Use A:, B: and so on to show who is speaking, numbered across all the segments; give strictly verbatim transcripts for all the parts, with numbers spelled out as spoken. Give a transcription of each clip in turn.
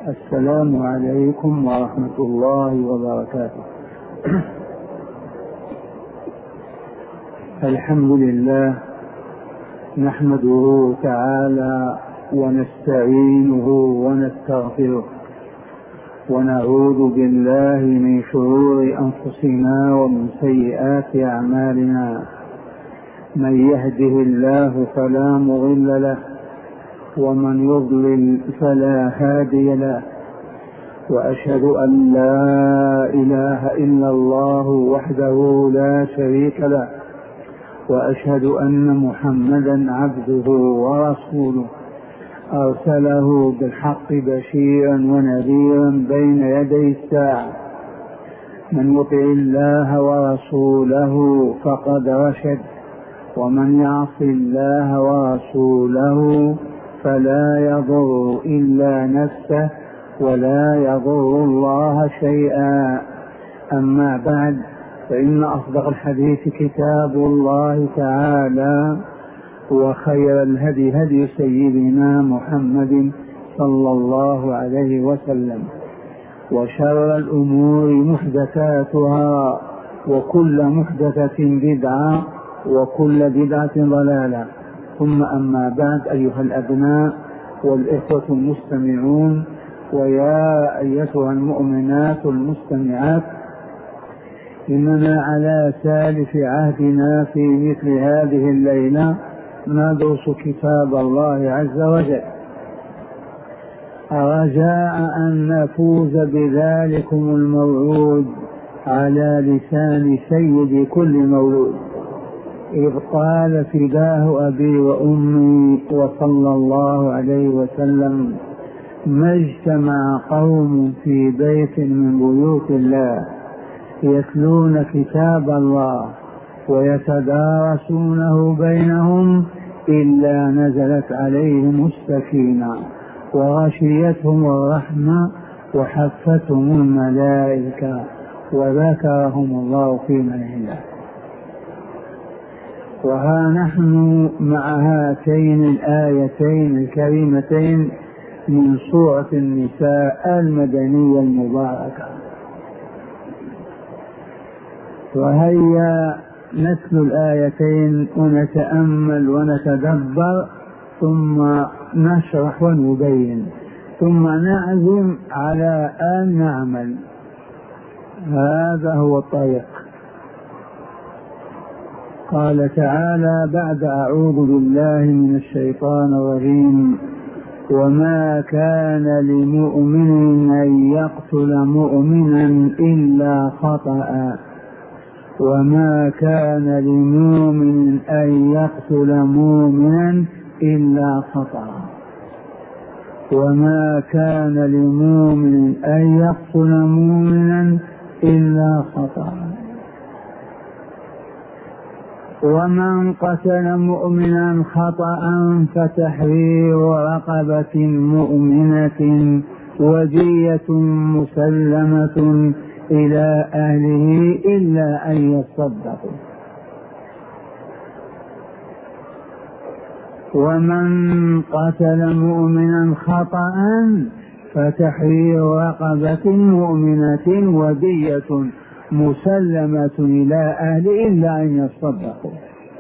A: السلام عليكم ورحمة الله وبركاته. الحمد لله نحمده تعالى ونستعينه ونستغفره ونعوذ بالله من شرور أنفسنا ومن سيئات أعمالنا. من يهده الله فلا مضل له ومن يضلل فلا هادي له، وأشهد أن لا إله إلا الله وحده لا شريك له، وأشهد أن محمدا عبده ورسوله أرسله بالحق بشيرا ونذيرا بين يدي الساعة. من يطع الله ورسوله فقد رشد، ومن يعص الله ورسوله فلا يضر إلا نفسه ولا يضر الله شيئا. أما بعد، فإن أصدق الحديث كتاب الله تعالى، وخير الهدي هدي سيدنا محمد صلى الله عليه وسلم، وشر الأمور محدثاتها، وكل محدثة بدعة، وكل بدعة ضلالة. ثم أما بعد، أيها الأبناء والإخوة المستمعون، ويا أيتها المؤمنات المستمعات، إننا على سالف عهدنا في مثل هذه الليلة ندرس كتاب الله عز وجل، رجاء أن نفوز بذلكم الموعود على لسان سيد كل مولود، إذ قال فداه أبي وأمي وصلى الله عليه وسلم: ما اجتمع قوم في بيت من بيوت الله يتلون كتاب الله ويتدارسونه بينهم إلا نزلت عليهم السكينة وغشيتهم الرحمة وحفتهم الملائكة وذكرهم الله في من عنده. وها نحن مع هاتين الآيتين الكريمتين من سورة النساء المدنية المباركة، وهيا نتلو الآيتين ونتأمل ونتدبر، ثم نشرح ونبين، ثم نعزم على أن نعمل. هذا هو الطريق. قال تعالى بعد: أعوذ بالله من الشيطان الرجيم: وما كان لمؤمن أن يقتل مؤمنا إلا خطأ وما كان لمؤمن أن يقتل مؤمنا إلا خطأ وما كان لمؤمن أن يقتل مؤمنا إلا خطأ ومن قتل مؤمنا خطأ فتحرير رقبة مؤمنة ودية مسلمة إلى أهله إلا أن يصدقوا. ومن قتل مؤمنا خطأ فتحرير رقبة مؤمنة ودية مسلمة إلى أهله إلا أن يصدقوا.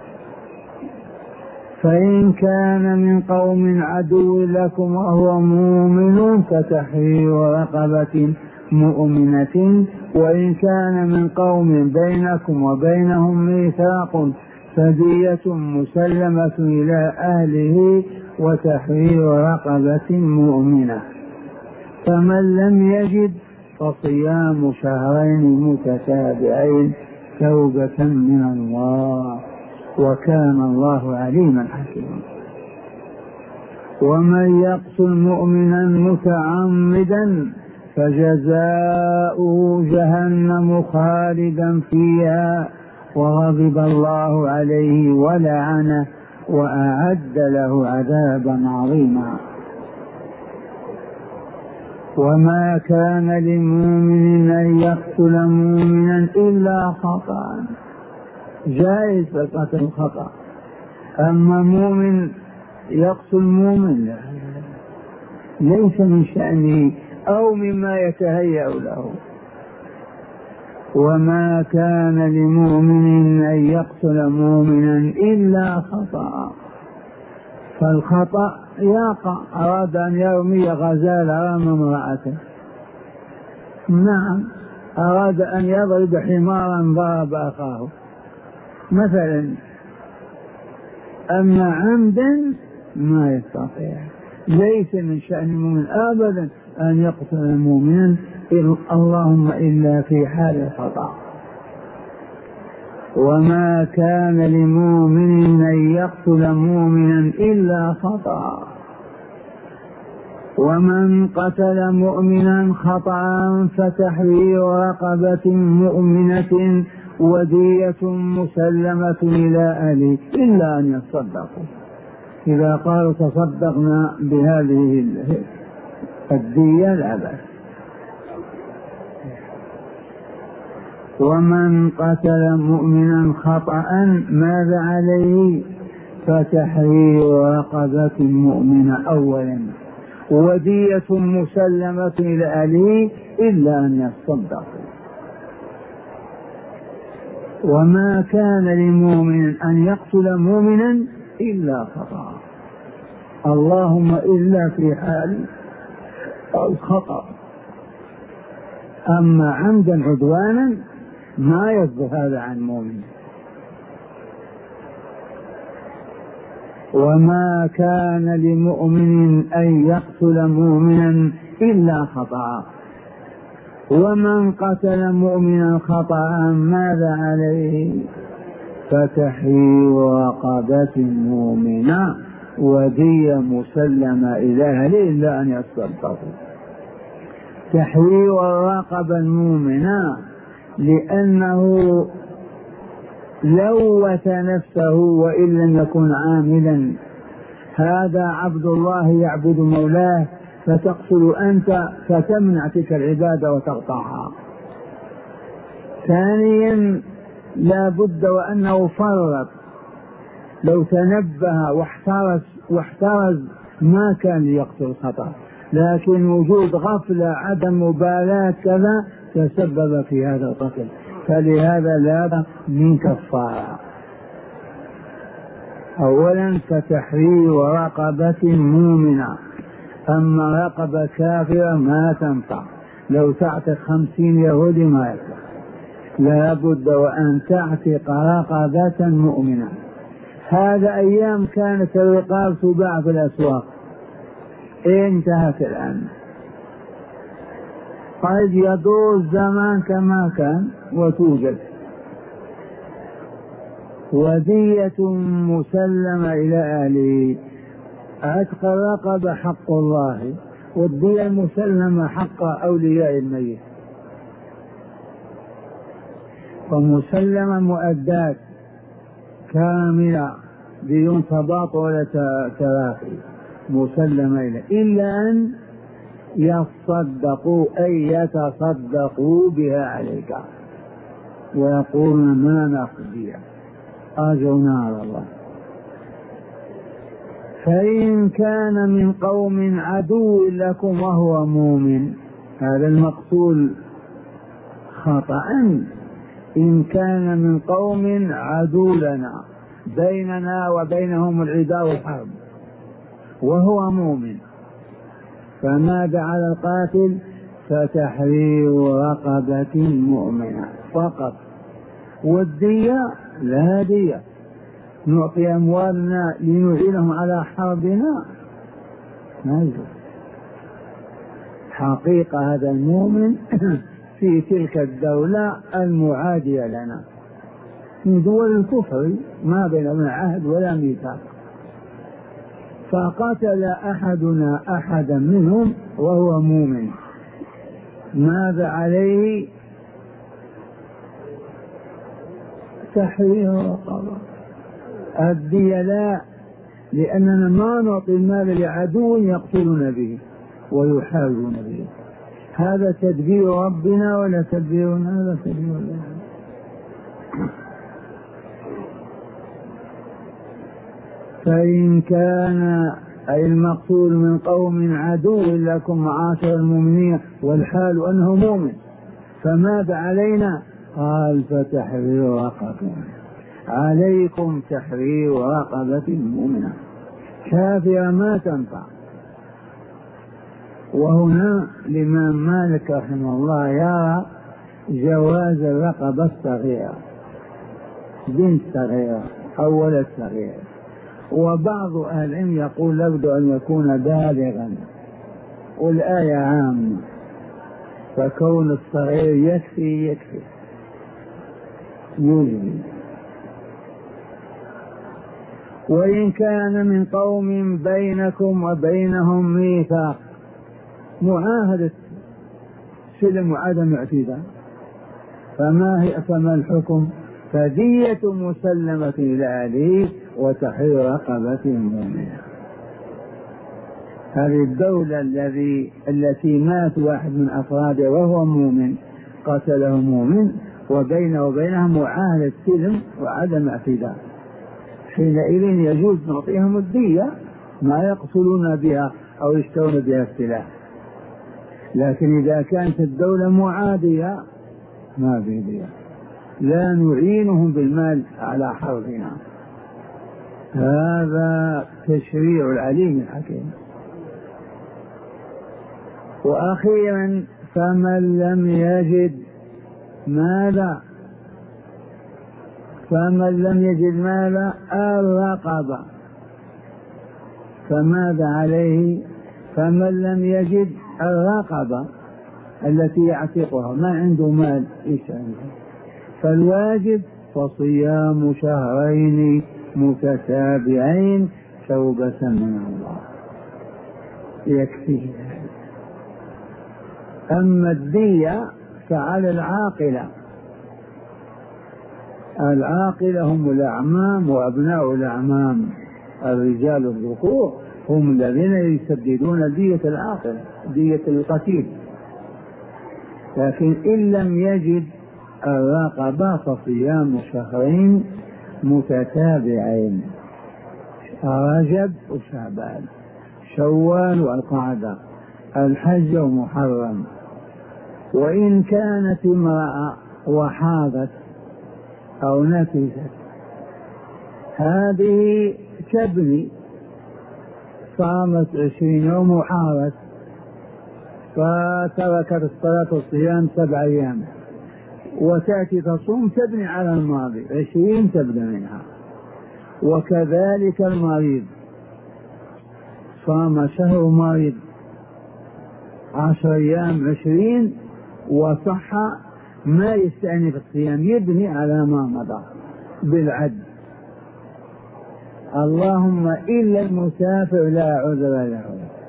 A: فإن كان من قوم عدو لكم وهو مؤمن فتحرير رقبة مؤمنة، وإن كان من قوم بينكم وبينهم ميثاق فدية مسلمة إلى أهله وتحرير رقبة مؤمنة. فمن لم يجد فصيام شهرين متتابعين توبة من الله، وكان الله عليما حكيما. ومن يقتل مؤمنا متعمدا فجزاؤه جهنم خالدا فيها وغضب الله عليه ولعنه وأعد له عذابا عظيما. وما كان لمؤمن أن يقتل مؤمنا إلا خطأ، جائز القتل خطأ، أما مؤمن يقتل مؤمن ليس من شأنه أو مما يتهيأ له. وما كان لمؤمن أن يقتل مؤمنا إلا خطأ، فالخطأ يقع. أراد أن يرمي غزالة أمام امرأته، نعم، أراد أن يضرب حمارا ضرب أخاه مثلا، أما عمدا ما يستطيع. ليس من شأن المؤمن أبدا أن يقتل مؤمنا اللهم إلا في حال الخطأ. وما كان لمؤمن أن يقتل مؤمنا إلا خطأ، ومن قتل مؤمنا خطأ فتحرير رقبة مؤمنة ودية مسلمة إلى أهله إلا أن يصدقوا. إذا قالوا تصدقنا بهذه الدية لا بأس. ومن قتل مؤمنا خطأ ماذا عليه؟ فتحرير رقبة مؤمنة أولا، ودية مسلمة إلى أهله إلا أن يصدقوا. وما كان لمؤمن أن يقتل مؤمنا إلا خطأ، اللهم إلا في حال الخطأ. أما عمدا عدوانا ما يصدر هذا عن مؤمن. وما كان لمؤمن أن يقتل مؤمنا إلا خطأ، ومن قتل مؤمنا خطأ ماذا عليه؟ فتحرير رقبة مؤمنة ودية مسلمة إلى أهله إلا أن يصدقوا. تحرير الرقبة المؤمنة لأنه لوث نفسه وإن لم يكن عاملا. هذا عبد الله يعبد مولاه فتقتل أنت فتمنع تلك العبادة وتقطعها. ثانيا لا بد وأنه فرط، لو تنبه واحترز, واحترز ما كان ليقتل خطأ، لكن وجود غفلة عدم مبالاة كذا تسبب في هذا القتل، فلهذا لا من كفارة. أولا فتحرير رقبة مؤمنة، أما رقبة كافرة ما تنفع، لو تعتق خمسين يهودي ما ينفع، لا بد وأن تعتق رقبة مؤمنة. هذا أيام كانت الرقاب تباع في الأسواق، انتهت الآن. قد يدور الزمان كما كان وتوجد. ودية مسلمة إلى أهله، عتق الرقبة حق الله، والدية المسلمة حق أولياء الميت، ومسلمة مؤدات كاملة بدون تباطؤ ولا تراخي، مسلمة إليه إلا أن يصدقوا أي يتصدقوا بها عليك ويقولون ما نقضي أجرنا على الله. فإن كان من قوم عدو لكم وهو مؤمن، هذا المقتول خطأ، إن كان من قوم عدو لنا بيننا وبينهم العداء والحرب وهو مؤمن، فماذا على القاتل؟ فتحرير رقبة مؤمنة فقط، والدية لا دية، نعطي أموالنا لنعينهم على حربنا ما يجوز. حقيقة هذا المؤمن في تلك الدولة المعادية لنا من دول الكفر ما بيننا عهد ولا ميثاق، فقتل أحدنا أحدا منهم وهو مؤمن، ماذا عليه؟ تحرير رقبة. الدية لا، لأننا ما نعطي المال لعدو يقتلون به ويحاربون به. هذا تدبير ربنا ولا تدبيرنا؟ هذا تدبير الله. فإن كان أي المقتول من قوم عدو لكم معاشر المؤمنين والحال أنه مؤمن، فماذا علينا؟ قال فتحرير رقبة، عليكم تحرير رقبة مؤمنة، كافرة ما تنفع. وهنا الإمام مالك رحمه الله يرى جواز الرقبة الصغيرة، بنت صغيرة أو ولد صغير، وبعض أهل العلم يقول لابد أن يكون بالغا، والآية عامة، فكون الصغير يكفي يكفي يجري. وإن كان من قوم بينكم وبينهم ميثاق، معاهدة سلم وعدم اعتداء، فما هي فما الحكم؟ فدية مسلمة إلى أهله وتحرير رقبة مؤمنة. هذه الدولة الذي التي مات واحد من أفرادها وهو مؤمن، قتله مؤمن، وبينه وبينها معاهدة سلم وعدم اعتداء، حينئذ يجوز نعطيهم الدية ما يقتلون بها أو يشترون بها السلاح. لكن إذا كانت الدولة معادية ما في دية، لا نعينهم بالمال على حربنا. هذا تشريع العليم الحكيم. وأخيرا فمن لم يجد ماذا؟ فمن لم يجد ماذا؟ الرقبة. فماذا عليه؟ فمن لم يجد الرقبة التي يعتقها، ما عنده مال، إيش عنده؟ فالواجب فصيام شهرين متتابعين توبة من الله، يكفيه. أما الدية فعلى العاقلة، العاقلة هم الأعمام وأبناء الأعمام، الرجال الذكور هم الذين يسددون دية العاقلة، دية القتيل. لكن إن لم يجد الرقبة فصيام شهرين متتابعين، رجب وشعبان، شوال والقعدة، الحج ومحرم. وإن كانت امرأة وحاضت أو نفست، هذه تبني، صامت عشرين يوم وحاضت فتركت الصلاة والصيام سبع أيام، وتأتي تصوم تبني على الماضي، عشرين تبنى منها. وكذلك المريض، صام شهر مريض عشر أيام عشرين وصح، ما يستأنف الصيام، يبني على ما مضى بالعد. اللهم إلا المسافر لا عذر له،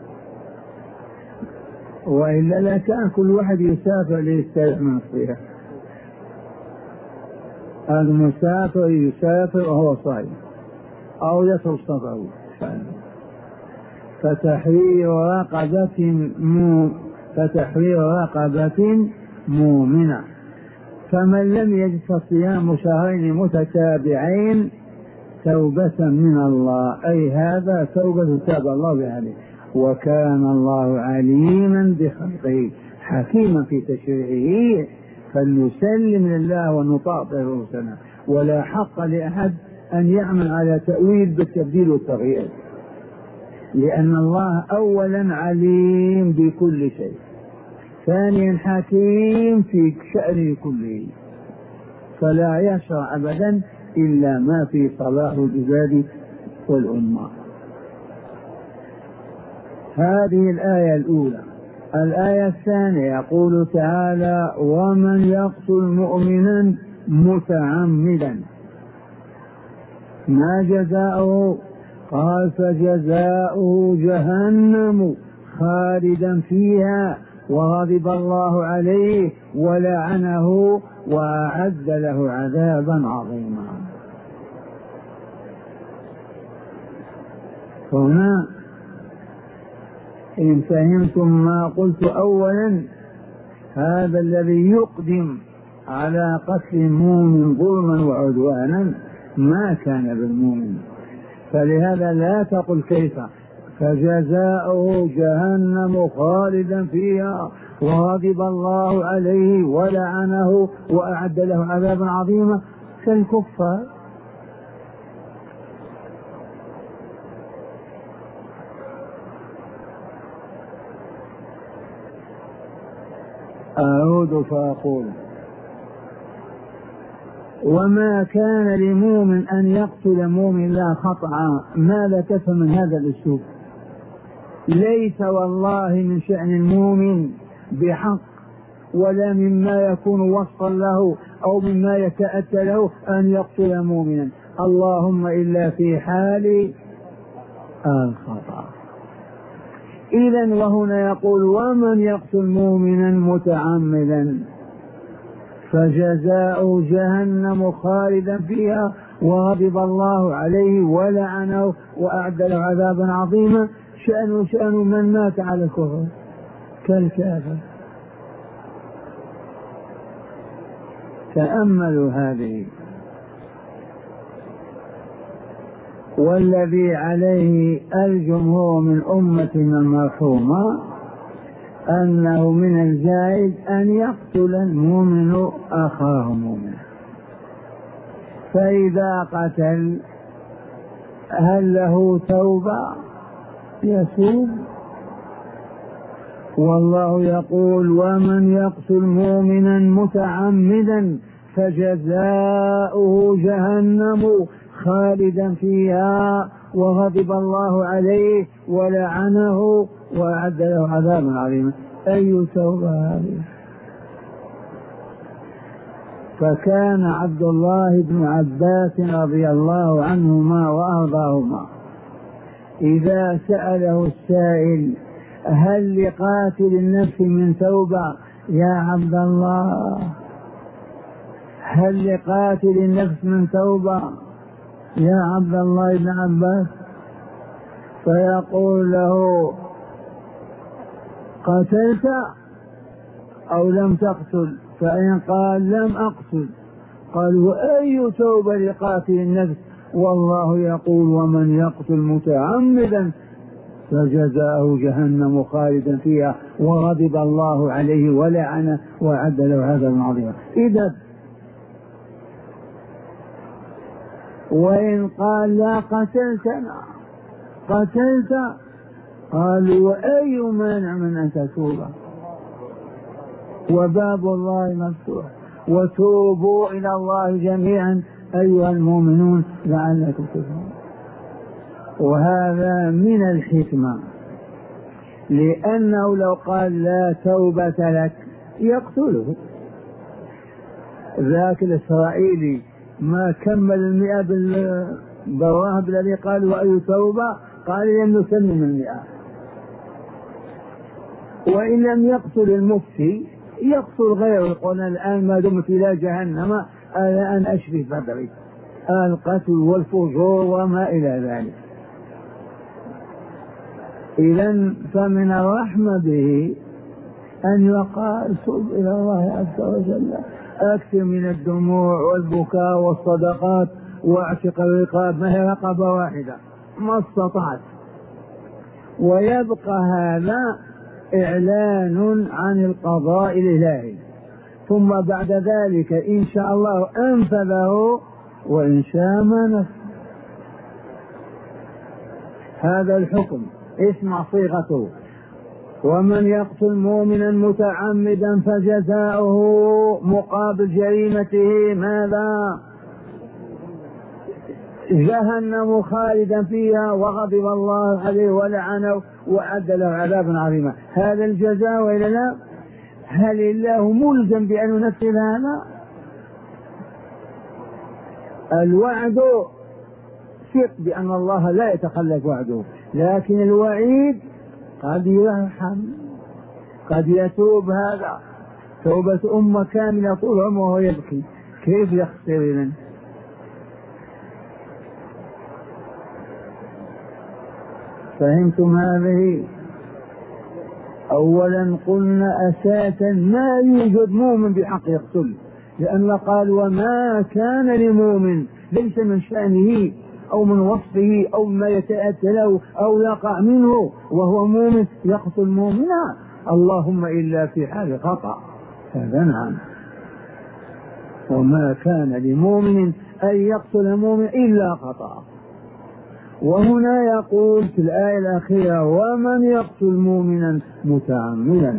A: وإلا لا كان كل واحد يسافر ليستريح من الصيام. المسافر يسافر وهو صائم أو يترك سفره. فتحرير رقبة فتحرير رقبة مؤمنة. فمن لم يجد فصيام شهرين متتابعين توبة من الله، أي هذا توبة تاب الله بها، وكان الله عليما بخلقه حكيما في تشريعه، فلنسلم لله ونطاع رسله، ولا حق لأحد أن يعمل على تأويل بالتبديل والتغيير، لأن الله أولا عليم بكل شيء، ثانيا حكيم في شأنه كله، فلا يشرع أبدا إلا ما في صلاح العباد والأمة. هذه الآية الأولى. الآية الثانية يقول تعالى: ومن يقتل مؤمنا متعمدا ما جزاؤه؟ قال: فجزاؤه جهنم خالدا فيها وغضب الله عليه ولعنه وأعد له عذابا عظيما. هنا إن فهمتم ما قلت أولا، هذا الذي يقدم على قتل المؤمن ظلما وعدوانا ما كان بالمؤمن، فلهذا لا تقل كيف، فجزاؤه جهنم خالدا فيها وغضب الله عليه ولعنه وأعد له عذابا عظيما كالكفار. أعود فأقول: وما كان لمؤمن أن يقتل مؤمن لا خطأ. ماذا تفهم من هذا الأسلوب؟ ليس والله من شأن المؤمن بحق ولا مما يكون وصفا له أو مما يتأتى له أن يقتل مؤمنا، اللهم إلا في حال الخطأ. إذن وهنا يقول: ومن يقتل مؤمنا متعمدا فجزاؤه جهنم خالدا فيها وغضب الله عليه ولعنه وأعد له عذابا عظيما. شأنه شأن من مات على الكفر كالكافر. تأملوا هذه. والذي عليه الجمهور من أمتنا المرحومة أنه من الجائز أن يقتل المؤمن أخاه مؤمنا، فإذا قتل هل له توبة؟ يتوب. والله يقول: ومن يقتل مؤمنا متعمدا فجزاؤه جهنم خالدا فيها وغضب الله عليه ولعنه وأعد له عذابا عظيما. أي توبة هذه؟ فكان عبد الله بن عباس رضي الله عنهما وأرضاهما إذا سأله السائل: هل لقاتل النفس من توبة يا عبد الله؟ هل لقاتل النفس من توبة يا عبد الله بن عباس؟ فيقول له: قتلت أو لم تقتل؟ فإن قال: لم أقتل، قال: وأي توبة لقاتل النفس؟ والله يقول: ومن يقتل متعمدا فجزاؤه جهنم خالدا فيها وغضب الله عليه ولعنه وأعد له عذابا عظيما. إذا وإن قال: لا قتلتنا، قتلت، قالوا: وأي مانع من أن تتوب؟ وباب الله مفتوح، وتوبوا إلى الله جميعا أيها المؤمنون لعلكم تفلحون. وهذا من الحكمة، لأنه لو قال: لا توبة لك يقتله. ذاك الإسرائيلي ما كمل المئة بالراهب الذي قال: وأي توبة؟ قال: لم نسلم المئة. وإن لم يقتل المفتي يقتل غيره، يقول: الآن ما دمت إلى جهنم الآن أشفي صدري، القتل والفجور وما إلى ذلك. إذن فمن الرحمة به أن يقال: تب إلى الله عز وجل، أكثر من الدموع والبكاء والصدقات واعتق الرقاب، ما هي رقبة واحدة ما استطعت. ويبقى هذا إعلان عن القضاء الإلهي، ثم بعد ذلك إن شاء الله أنفذه وإن شاء ما نفذ. هذا الحكم اسمع صيغته: ومن يقتل مؤمنا متعمدا فجزاؤه مقابل جريمته ماذا؟ جهنم خالدا فيها وغضب الله عليه ولعنه وأعد له عذابا عظيما. هذا الجزاء وإلا لا؟ هل الله ملزم بأن ينفذ هذا؟ الوعد ثق بأن الله لا يتخلف وعده، لكن الوعيد قد يرحم، قد يتوب. هذا توبة أمة كاملة طول عمره وهو يبكي، كيف يخسر إذن؟ فهمتم هذه؟ أولا قلنا أساسا ما يوجد مؤمن بحق يقتل، لأن قال: وما كان لمؤمن، ليس من شأنه أو من وصفه أو ما يتأتى له أو يقع منه وهو مؤمن يقتل مؤمنا، اللهم إلا في حال خطأ، هذا نعم. وما كان لمؤمن أن يقتل مؤمن إلا خطأ. وهنا يقول في الآية الأخيرة ومن يقتل مؤمنا متعمدا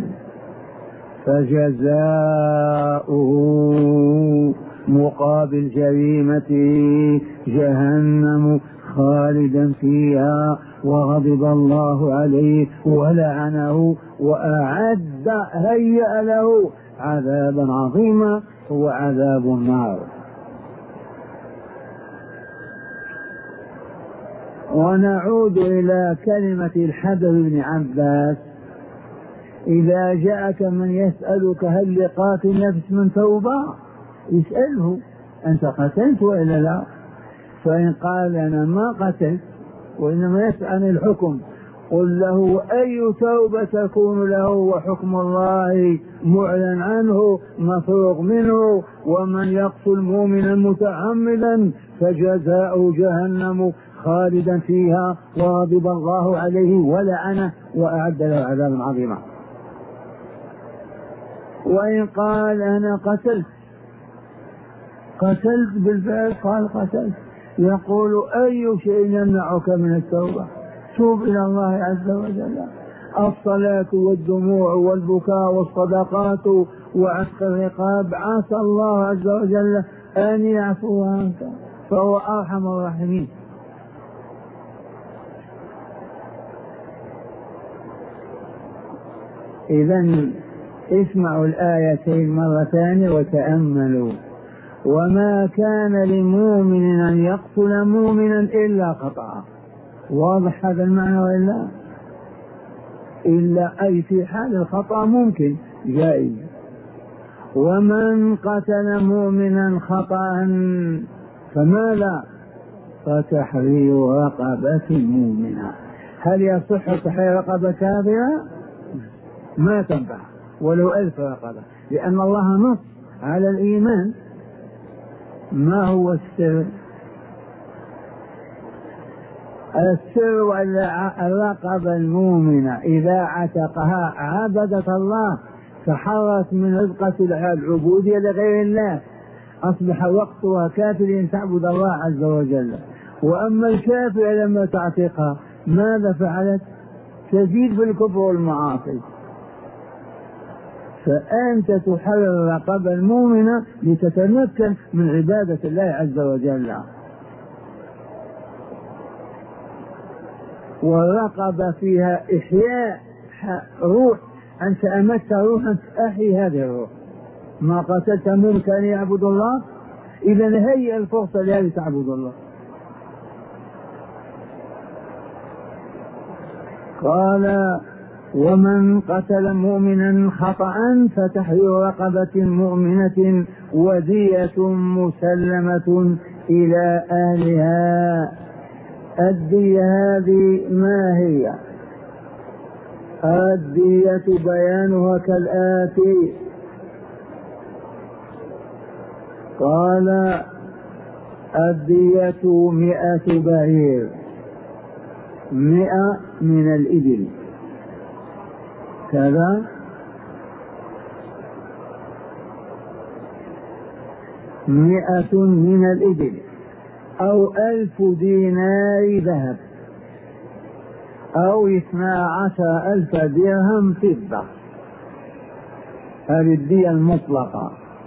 A: فجزاؤه مقابل جريمته جهنم خالدا فيها وغضب الله عليه ولعنه وأعد هيأ له عذابا عظيما هو عذاب النار. ونعود إلى كلمة الحبر بن عباس: إذا جاءك من يسألك هل لقاتل نفس من توبة اسأله أنت قتلت وإلا لا؟ فإن قال أنا ما قتلت وإنما يسأل الحكم قل له أي توبة تكون له وحكم الله معلن عنه مفروغ منه، ومن يقتل مؤمنا متعمدا فجزاؤه جهنم خالدا فيها وغضب الله عليه ولعنه وأعد له عذابا عظيما. وإن قال أنا قتلت قتلت بالفعل قال قتلت، يقول أي شيء يمنعك من التوبة؟ توب إلى الله عز وجل. الصلاة والدموع والبكاء والصدقات وعتق الرقاب عسى الله عز وجل أن يعفو عنك فهو أرحم الراحمين. إذن اسمعوا الآيتين مرة ثانية وتأملوا: وما كان لمؤمن أن يقتل مؤمنا إلا خطأ. واضح هذا المعنى وإلا؟ إلا أي في حال الخطأ ممكن جائز. ومن قتل مؤمنا خطأ فماذا؟ فتحرير رقبة مؤمنة. هل يصح تحرير رقبة كافرة؟ ما تنفع ولو ألف رقبة، لأن الله نص على الإيمان. ما هو السر؟ السر الرقبة المؤمنة إذا عتقها عبدت الله تحرت من رزقة العبودية لغير الله، أصبح وقتها كافر أن تعبد الله عز وجل. وأما الكافر لما تعتقها ماذا فعلت؟ تزيد في الكفر والمعاصي. فأنت تحرر الرقبة المؤمنة لتتمكن من عبادة الله عز وجل. والرقبة فيها إحياء روح، أنت أمت روحا أحي هذه الروح. ما قتلت مؤمنا كان يعبد الله، إذا هيئ الفرصة لهذه تعبد الله. قال: ومن قتل مؤمنا خطأ فتحرير رقبة مؤمنة ودية مسلمة إلى أهلها. الدية هذه ما هي؟ الدية بيانها كالآتي: قال: الدية مئة بعير، مئة من الإبل كذا، مئة من الإبل، أو ألف دينار ذهب، أو اثنا عشر ألف درهم فضة. هذه الدية المطلقة،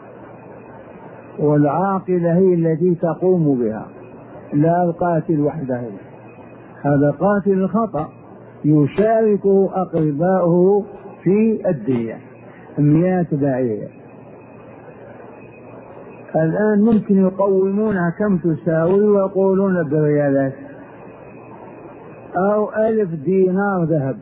A: والعاقلة هي التي تقوم بها لا القاتل وحده. هذا قاتل الخطأ يشاركه أقرباؤه في الدية، مئات بعير. الآن ممكن يقومونها كم تساوي ويقولون بالريالات، أو ألف دينار ذهب،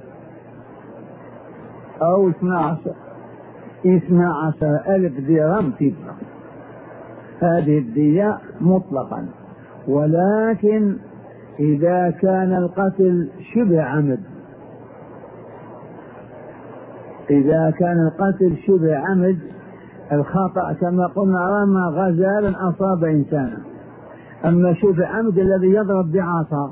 A: أو اثنا عشر اثنا عشر ألف درهم فضة. هذه الدية مطلقا. ولكن إذا كان القتل شبه عمد، إذا كان القتل شبه عمد، الخطأ كما قلنا رمى غزالا أصاب إنسانا، أما شبه عمد الذي يضرب بعصا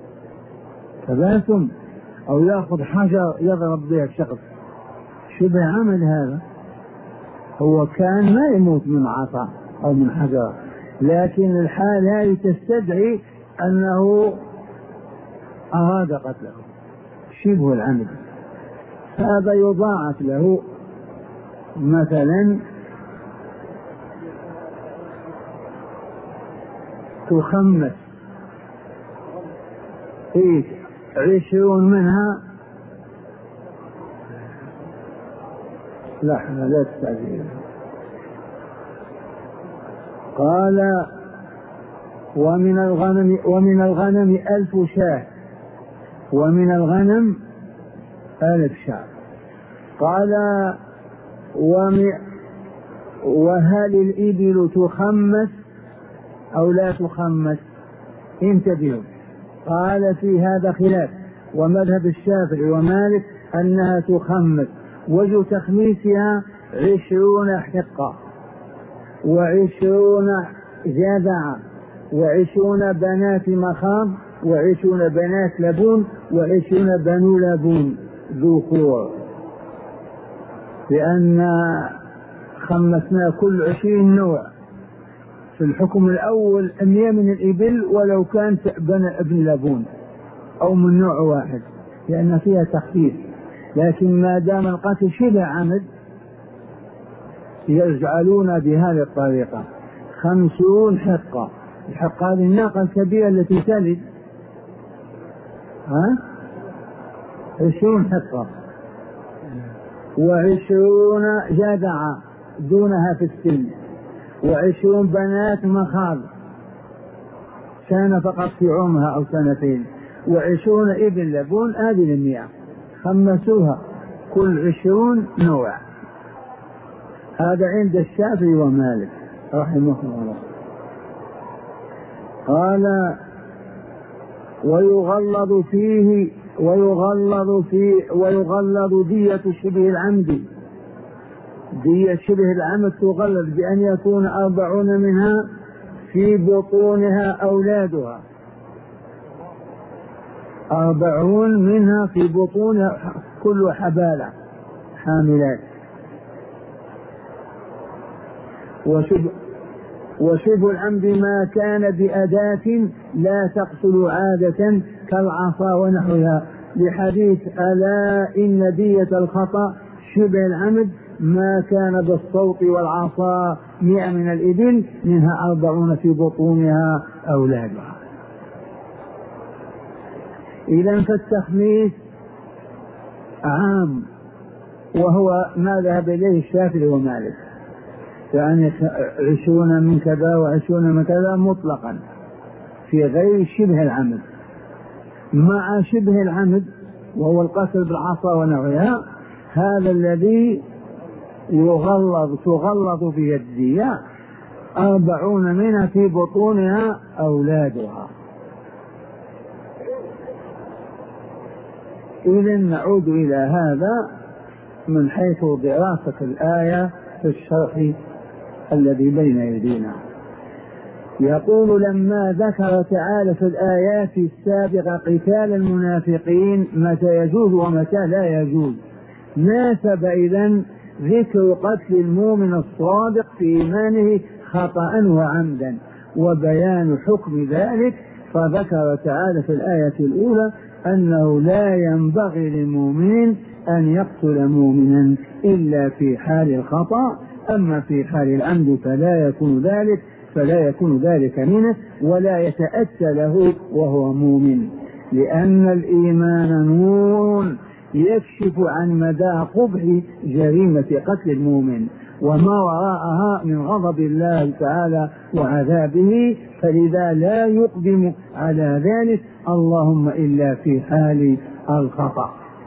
A: تباسم أو يأخذ حجر يضرب به الشخص، شبه عمد هذا، هو كان ما يموت من عصا أو من حجر، لكن الحال هذه تستدعي أنه أراد قتله، شبه العمد، هذا يضاعف له مثلا تخمس إيه عشرون منها، لا لا تستعجل. قال ومن الغنم ومن الغنم ألف شاة ومن الغنم ألف شاة. قال وهل الإبل تخمس أو لا تخمس؟ انتبهوا، قال في هذا خلاف، ومذهب الشافعي ومالك أنها تخمس، وجه تخميسها عشرون حقة وعشرون جذعا وعشرون بنات مخاض وعشرون بنات لبون وعشرون بنو لبون ذكور، لأن خمسنا كل عشرين نوع. في الحكم الأول أمية من الإبل ولو كانت ابن لبون أو من نوع واحد لأن فيها تخفيف، لكن ما دام القتل شبه عمد يجعلون بهذه الطريقة خمسون حقة. الحقة هذه الناقة الكبيرة التي تلد ها عشرون حقة وعشرون جذعة دونها في السن وعشرون بنات مخاض سنة فقط في عمرها أو سنتين وعشرون ابن لبون، هذه المئة خمسوها كل عشرون نوع. هذا عند الشافعي ومالك رحمه الله. قال ويغلظ فيه ويغلظ فيه ويغلظ دية شبه العمد، دية شبه العمد تغلظ بأن يكون أربعون منها في بطونها أولادها، أربعون منها في بطونها كل حبالة حاملات. وشبه, وشبه العمد ما كان بأداة لا تقتل عادة كالعصا ونحوها، لحديث ألا إن دية الخطأ شبه العمد ما كان بالصوت والعصا مئة من الإبل منها أربعون في بطونها أولادها. إذن فالتخميس عام، وهو ما ذهب إليه الشافعي ومالك، يعني عشرون من كذا وعشرون من كذا مطلقا في غير شبه العمد. مع شبه العمد وهو القتل بالعصا ونحوها، هذا الذي يغلظ تغلظ في الدية أربعون منها في بطونها أولادها. إذن نعود إلى هذا من حيث دراسة الآية في الشرح الذي بين يدينا. يقول لما ذكر تعالى في الآيات السابقة قتال المنافقين متى يجوز ومتى لا يجوز، ناسب إذن ذكر قتل المؤمن الصادق في إيمانه خطأ وعمدا وبيان حكم ذلك، فذكر تعالى في الآية الأولى أنه لا ينبغي للمؤمن أن يقتل مؤمنا إلا في حال الخطأ، أما في حال العمد فلا يكون ذلك فلا يكون ذلك منه ولا يتأتى له وهو مؤمن، لأن الإيمان نور يكشف عن مدى قبح جريمة قتل المؤمن وما وراءها من غضب الله تعالى وعذابه، فلذا لا يقدم على ذلك اللهم إلا في حال الخطأ،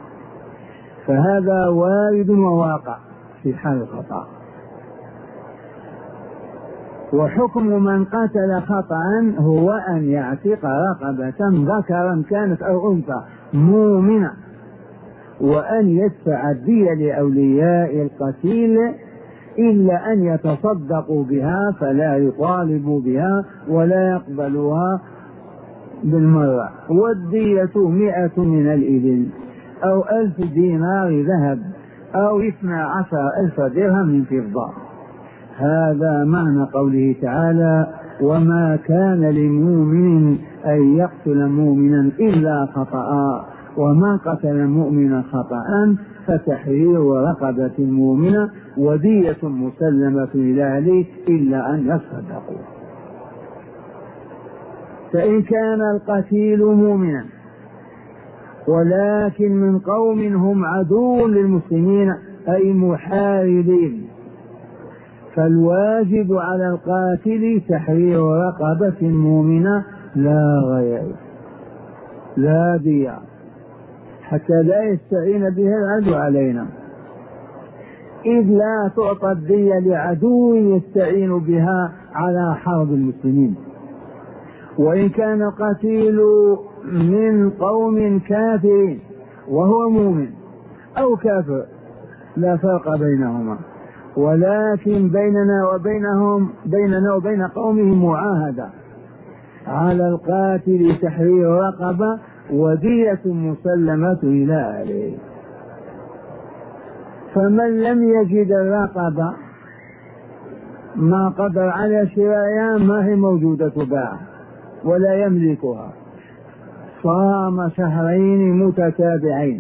A: فهذا وارد وواقع في حال الخطأ. وحكم من قتل خطأ هو أن يعتق رقبة ذكرا كانت أو أنثى مؤمنة، وأن يدفع الدية لأولياء القتيل إلا أن يتصدقوا بها فلا يطالبوا بها ولا يقبلوها بالمرة. والدية مئة من الإبل أو ألف دينار ذهب أو اثنى عشر ألف درهم من فضة. هذا معنى قوله تعالى: وما كان لمؤمن أن يقتل مؤمنا إلا خطأ وما قتل مؤمنا خطأ فتحرير رقبة مؤمنة ودية مسلمة إلى أهله إلا أن يصدقوا. فإن كان القتيل مؤمنا ولكن من قوم هم عدو للمسلمين أي محاربين فالواجب على القاتل تحرير رقبة مؤمنة لا غير، لا دية، حتى لا يستعين بها العدو علينا، إذ لا تعطى الدية لعدو يستعين بها على حرب المسلمين. وإن كان القتيل من قوم كافرين وهو مؤمن أو كافر لا فرق بينهما، ولكن بيننا وبينهم بيننا وبين قومهم معاهدة، على القاتل تحرير رقبة ودية مسلمة إلى أهله. فمن لم يجد الرقبة ما قدر على شرائها ما هي موجودة باع ولا يملكها، صام شهرين متتابعين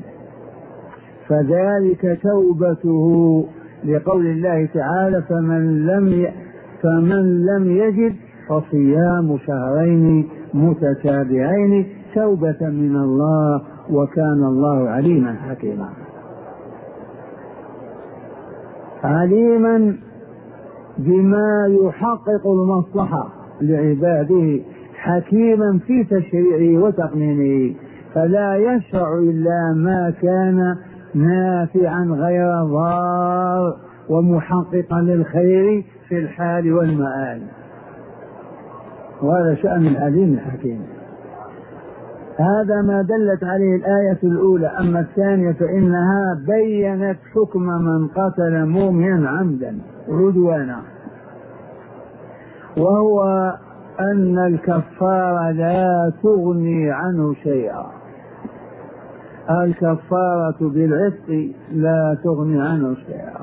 A: فذلك توبته، لقول الله تعالى: فمن لم ي... فمن لم يجد فصيام شهرين متتابعين توبة من الله وكان الله عليما حكيما. عليما بما يحقق المصلحة لعباده، حكيما في تشريعه وتقنينه، فلا يشرع إلا ما كان نافعا غير ضار ومحققا للخير في الحال والمآل. وهذا شأن العليم الحكيم. هذا ما دلت عليه الآية الأولى. أما الثانية فإنها بينت حكم من قتل مؤمنا عمدا عدوانا، وهو أن الكفارة لا تغني عنه شيئا. الكفارة بالعتق لا تغني عنه شيئا،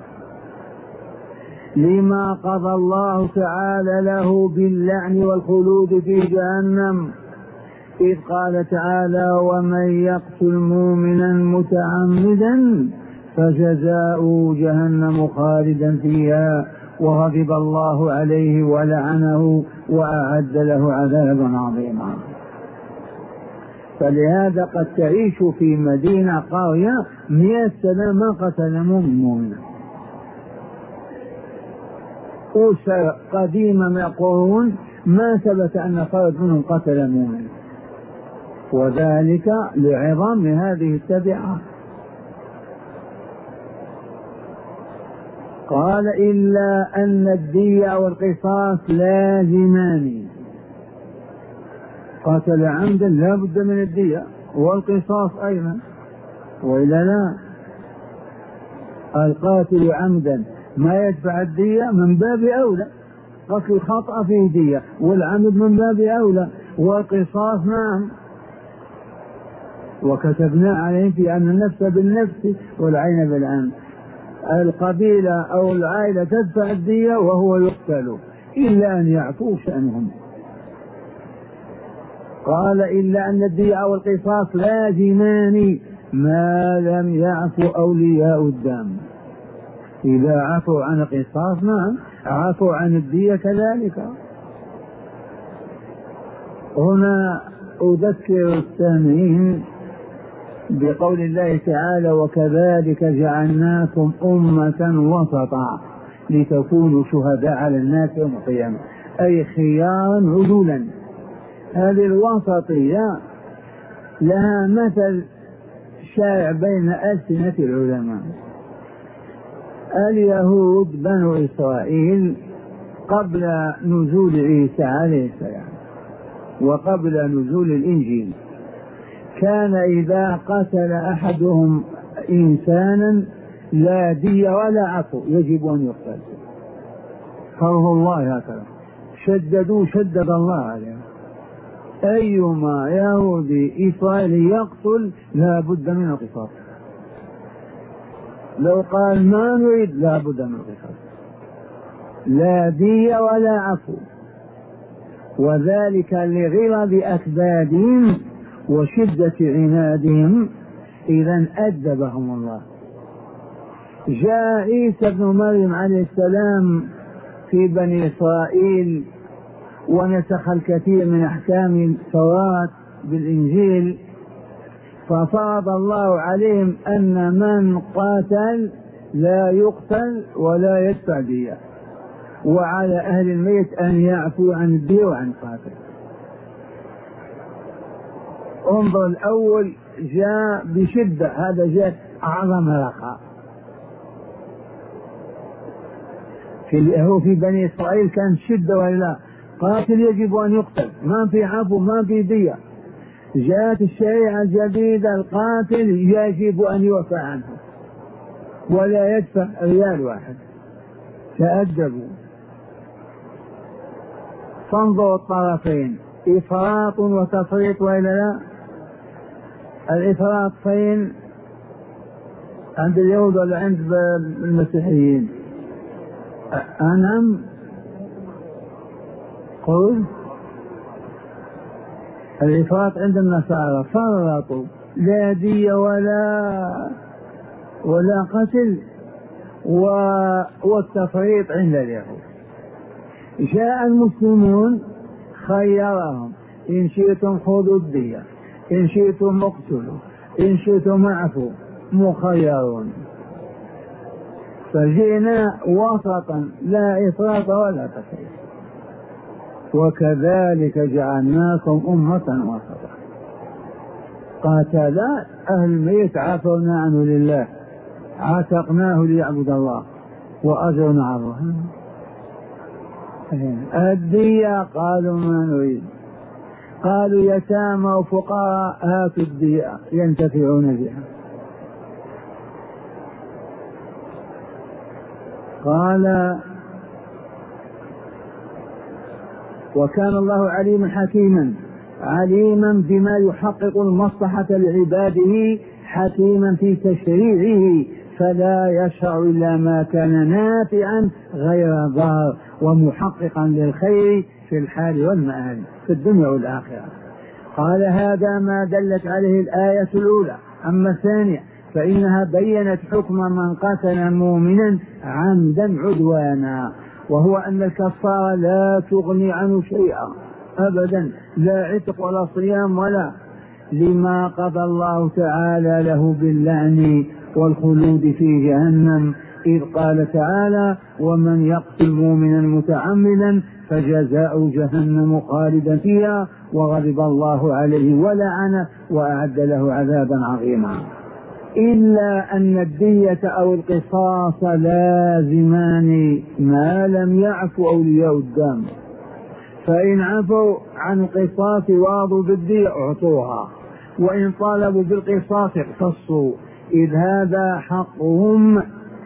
A: لما قضى الله تعالى له باللعن والخلود في جهنم، إذ قال تعالى: ومن يقتل مؤمنا متعمدا فجزاؤه جهنم خالدا فيها وغضب الله عليه ولعنه وأعد له عذابا عظيما. فلهذا قد تعيش في مدينة قرية مئة سنة ما قتل مؤمنا، أسر قديمة من القرون ما ثبت أن فرد منهم قتل مؤمنا، وذلك لعظم هذه التبعة. قال: إلا أن الدية والقصاص لازمان. قتل عمدا لا بد من الدية والقصاص أيضا، وإلا لا. القاتل عمدا ما يدفع الدية من باب أولى، قتل خطأ فيه دية، والعمد من باب أولى، والقصاص نعم. وكتبنا عليهم في أن النفس بالنفس والعين بالعين. القبيلة أو العائلة تدفع الدية وهو يقتل إلا أن يعفو شأنهم. قال: إلا أن الدية أو القصاص لازمان ما لم يعفو أولياء الدم. إذا عفوا عن القصاص نعم عفوا عن الدية كذلك. هنا أذكر السامعين بقول الله تعالى: وكذلك جعلناكم أمة وسطا لتكونوا شهداء على الناس يوم القيامة، أي خيارا عدولا. هذه الوسطية لها مثل شائع بين ألسنة العلماء. اليهود بنو إسرائيل قبل نزول عيسى عليه السلام وقبل نزول الإنجيل كان إذا قتل أحدهم إنسانا لا دية ولا عفو، يجب أن يقتل. كره الله هكذا، شددوا شدد الله عليهم. أيما يهودي إسرائيلي يقتل لا بد من القصاص، لو قال ما نريد لا بد من القصاص، لا دية ولا عفو، وذلك لغلظ أكبادهم وشدة عنادهم، إذا أدبهم الله. جاء عيسى ابن مريم عليه السلام في بني إسرائيل ونسخ الكثير من أحكام التوراة بالإنجيل، ففرض الله عليهم أن من قاتل لا يقتل ولا يدفع دية، وعلى أهل الميت أن يعفوا عن الدية وعن القاتل. انظر، الأول جاء بشدة، هذا جاء أعظم رقعة. في هو في بني إسرائيل كان شدة ولا لا؟ قاتل يجب أن يقتل، ما في عفو ما في دية. جاءت الشريعة الجديدة القاتل يجب أن يوفى عنه ولا يدفع ريال واحد. تأدبوا. فانظروا الطرفين، إفراط وتفريط وإلا لا؟ الإفراط فين؟ عند اليهود ولا عند المسيحيين؟ أنعم قل الإفراط عند النصارى، فرطوا لا دية ولا ولا قتل، والتفريط عند اليهود. جاء المسلمون خيرهم، إن شئتم خذوا الدية، إن شئتم اقتلوا، إن شئتم اعفوا، مخيرون. فجئنا وسطا لا إفراط ولا تفريط، وكذلك جعلناكم أمة وسطا. قاتل أهل الميت عفونا عنه لله، عتقناه ليعبد الله وأجرنا على الله. الدية قالوا ما نريد، قالوا يتامى وفقراء هاتوا الدية ينتفعون بها. قال وكان الله عليما حكيما، عليما بما يحقق المصلحة لعباده، حكيما في تشريعه، فلا يشرع إلا ما كان نافعا غير ضار، ومحققا للخير في الحال والمآل في الدنيا والآخرة. قال هذا ما دلت عليه الآية الأولى. أما الثانية فإنها بينت حكم من قتل مؤمنا عمدا عدوانا، وهو أن الكفارة لا تغني عنه شيئا أبدا، لا عتق ولا صيام ولا، لما قضى الله تعالى له باللعن والخلود في جهنم، إذ قال تعالى ومن يقتل مؤمنا متعمدا فجزاء جهنم خالدا فيها وغضب الله عليه ولعنه وأعد له عذابا عظيما. إلا أن الدية أو القصاص لازمان ما لم يعفو أولياء الدم، فإن عفوا عن القصاص واضوا بالدية أعطوها، وإن طالبوا بالقصاص اقتصوا، إذ هذا حقهم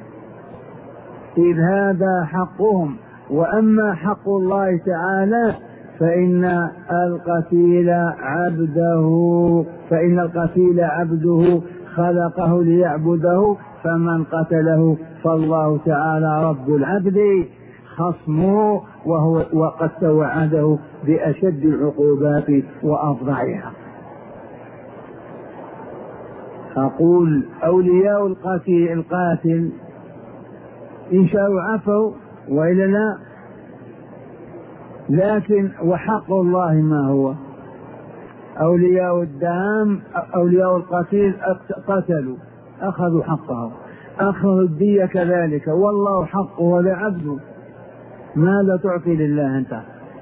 A: إذ هذا حقهم. وأما حق الله تعالى فإن القتيل عبده فإن القتيل عبده خلقه ليعبده، فمن قتله فالله تعالى رب العبد خصمه، وهو وقد توعده بأشد العقوبات وأفظعها. أقول أولياء القاتل القاتل إن شاءوا عفوا وإلا لا، لكن وحق الله ما هو؟ أولياء الدم أولياء القتيل قتلوا أخذوا حقه، أخذوا الدية كذلك، والله حقه ولا عبده. ماذا تعطي لله أنت؟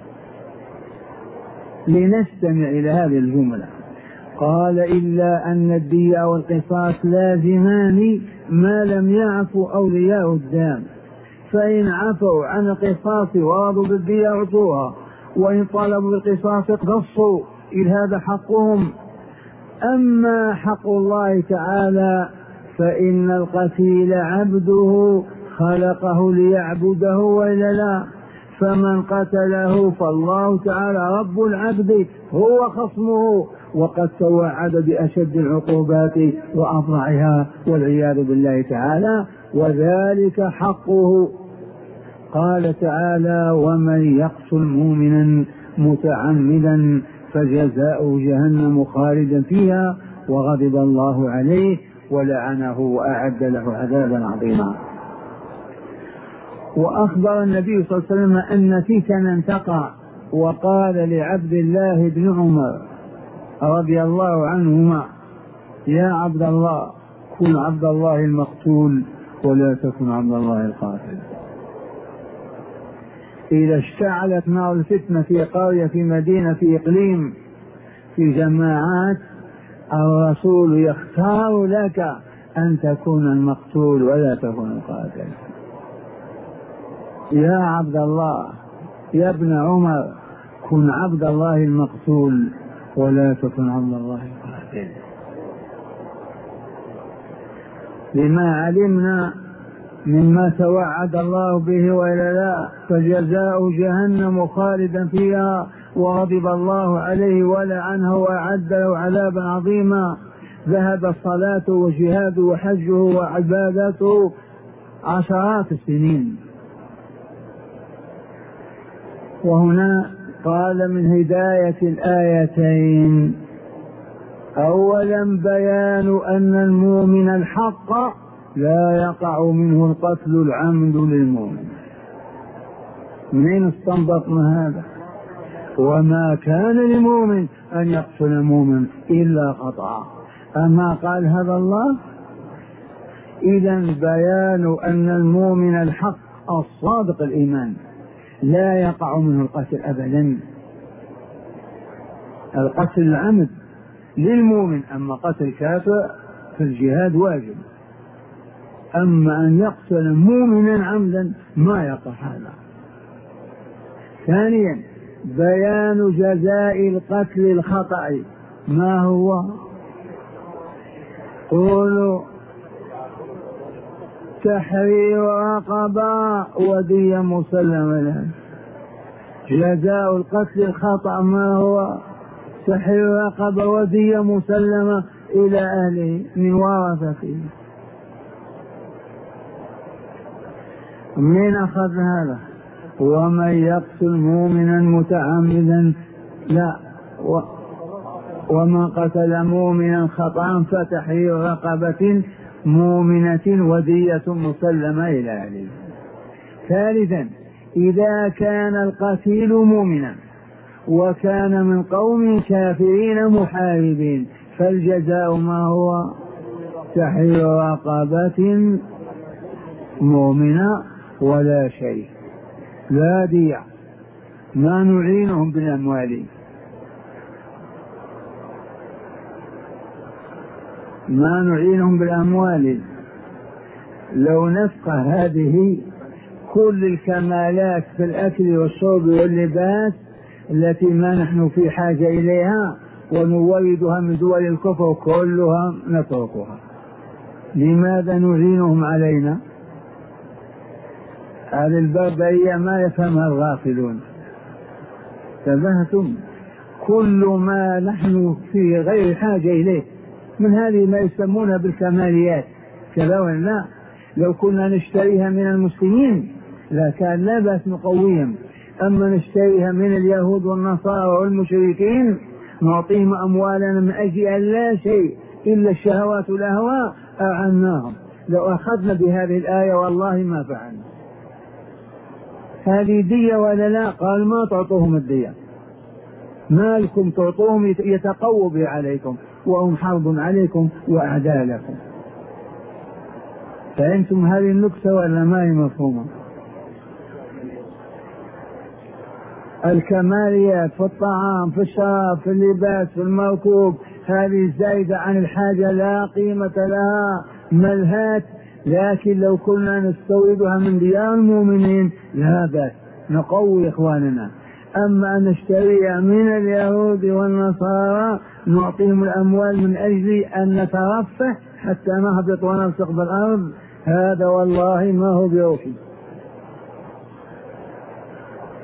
A: لنستمع إلى هذه الجملة. قال إلا أن الدية والقصاص لازمان ما لم يعفوا أولياء الدم، فإن عفوا عن القصاص ورضوا بالدية أعطوها، وإن طالبوا بالقصاص اقتصوا، إذ هذا حقهم. أما حق الله تعالى فإن القتيل عبده خلقه ليعبده وإلا لا، فمن قتله فالله تعالى رب العبد هو خصمه، وقد توعد بأشد العقوبات وأفظعها والعياذ بالله تعالى، وذلك حقه. قال تعالى: ومن يقتل مؤمنا متعمدا فجزاؤه جهنم خالدا فيها وغضب الله عليه ولعنه وأعد له عذابا عظيما. وأخبر النبي صلى الله عليه وسلم أن فتنا تقع، وقال لعبد الله بن عمر رضي الله عنهما: يا عبد الله، كن عبد الله المقتول ولا تكن عبد الله القاتل. إذا اشتعلت نار الفتنة في قرية، في مدينة، في إقليم، في جماعات، الرسول يختار لك أن تكون المقتول ولا تكون القاتل. يا عبد الله، يا ابن عمر، كن عبد الله المقتول ولا تكن عبد الله القاتل. لما علمنا مما توعد الله به وإلا لا، فجزاء جهنم خالدا فيها وغضب الله عليه ولعنه وأعد له عذابا عظيما. ذهب صلاته وجهاده وحجه وعبادته عشرات السنين. وهنا قال من هداية الآيتين: أولا بيان أن المؤمن الحق لا يقع منه القتل العمد للمؤمن. منين استنبطنا هذا؟ وما كان للمؤمن أن يقتل المؤمن إلا خطأ، أما قال هذا الله. إذا بيان أن المؤمن الحق الصادق الإيمان لا يقع منه القتل أبدا. القتل العمد للمؤمن، أما قتل كافر في الجهاد واجب. أما أن يقتل مؤمنا عمدا ما يقع هذا. ثانيا بيان جزاء القتل الخطأ. ما هو؟ قولوا: تحرير رقبة ودية مسلمة له. جزاء القتل الخطأ ما هو؟ تحرير رقبة ودية مسلمة إلى أهله من ورثته. من أخذ هذا؟ ومن يقتل مؤمنا متعمدا لا و... ومن قتل مؤمنا خطأ فتحرير رقبة مؤمنة ودية مسلمة إلى أهله. ثالثا إذا كان القتيل مؤمنا وكان من قوم كافرين محاربين فالجزاء ما هو؟ تحرير رقبة مؤمنة ولا شيء، لا دية، ما نعينهم بالأموال، ما نعينهم بالأموال. لو نفقه هذه كل الكمالات في الأكل والشرب واللباس التي ما نحن في حاجة إليها ونوردها من دول الكفر كلها نتركها. لماذا نعينهم علينا؟ هذه البربرية ما يفهمها الغافلون. تبهتم كل ما نحن في غير حاجة إليه من هذه ما يسمونها بالكماليات كذا ولا. لو كنا نشتريها من المسلمين لا كان لا بأس نقويهم، أما نشتريها من اليهود والنصارى والمشركين نعطيهم أموالنا من أجل أن لا شيء إلا الشهوات والأهواء أعناهم. لو أخذنا بهذه الآية والله ما فعلنا. هذه دية ولا لا؟ قال ما تعطوهم الدية، ما لكم تعطوهم يتقووا به عليكم وهم حرب عليكم وأعداء لكم. فأنتم هذه النكتة ولا ما هي مفهومة؟ الكماليات في الطعام، في الشراب، في اللباس، في المركوب، هذه زايدة عن الحاجة لا قيمة لها، ملهات. لكن لو كنا نستوردها من ديار المؤمنين لا بأس، نقوي إخواننا. أما أن نشتريها من اليهود والنصارى نعطيهم الأموال من أجل أن نترفه حتى نهبط ونلصق بالأرض، هذا والله ما هو بيوفي.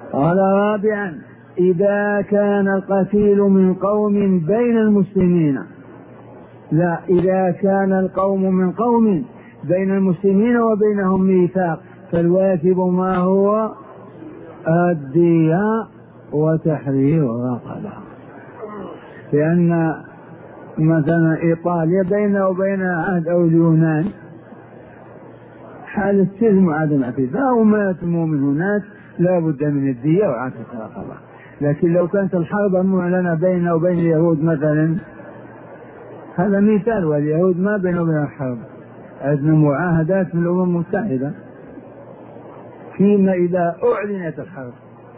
A: قال رابعا إذا كان القتيل من قوم بين المسلمين، لا، إذا كان القوم من قوم بين المسلمين وبينهم ميثاق فالواجب ما هو؟ الدية وتحرير رقبة. لأن مثلا إيطاليا بينه وبين عهد أو اليونان حال السلم وعدم اعتداء وما يتم من هناك لا بد من الدية وعتق رقبة. لكن لو كانت الحرب معلنة بينه وبين اليهود مثلا، هذا مثال، واليهود ما بينه وبين الحرب، عندنا معاهدات من الأمم المتحدة فيما إذا أعلنت الحرب.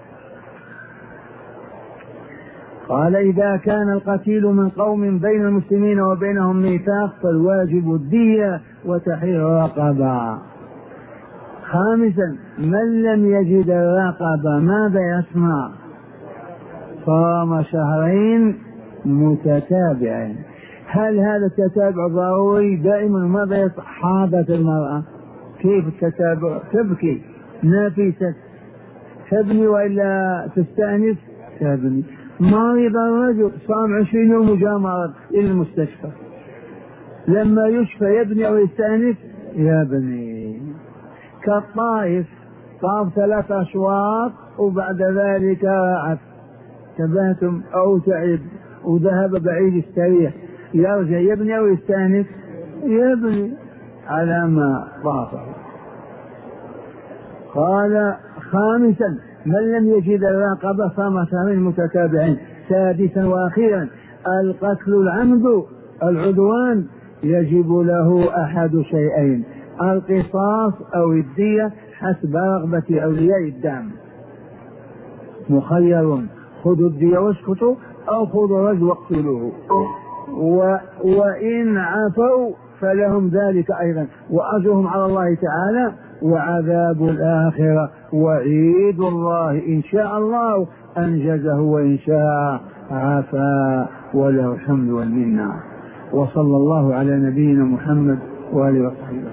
A: قال إذا كان القتيل من قوم بين المسلمين وبينهم ميثاق فالواجب الدية وتحرير رقبة. خامسا من لم يجد الرقبة ماذا يصنع؟ صام شهرين متتابعين. هل هذا التتابع ضروري دائما؟ ماذا يصنع؟ حاضت المرأة كيف التتابع؟ تبكي نافسة تبني وإلا تستأنف تبني. مريض الرجل صام عشرين يوم وجاء مرض إلى المستشفى، لما يشفى يبني أو يستأنف يبني. كالطائف طاف ثلاث أشواط وبعد ذلك راعت تباتم أو تعب وذهب بعيد استريح، يرجع يبني أو يستأنف يبني على ما طافه. قال خامسا من لم يجد الرقبة صام شهرين متتابعين. سادسا وأخيرا القتل العمد العدوان يجب له أحد شيئين: القصاص أو الدية حسب رغبة أولياء الدم. مخير: خذوا الدية واسكتوا أو خذوا الرجل واقتلوه، و... وإن عفوا فلهم ذلك أيضا، وأجرهم على الله تعالى وعذاب الآخرة وعيد الله إن شاء الله أنجزه وإن شاء عفا، وله الحمد والمنة. وصلى الله على نبينا محمد وآله وصحبه.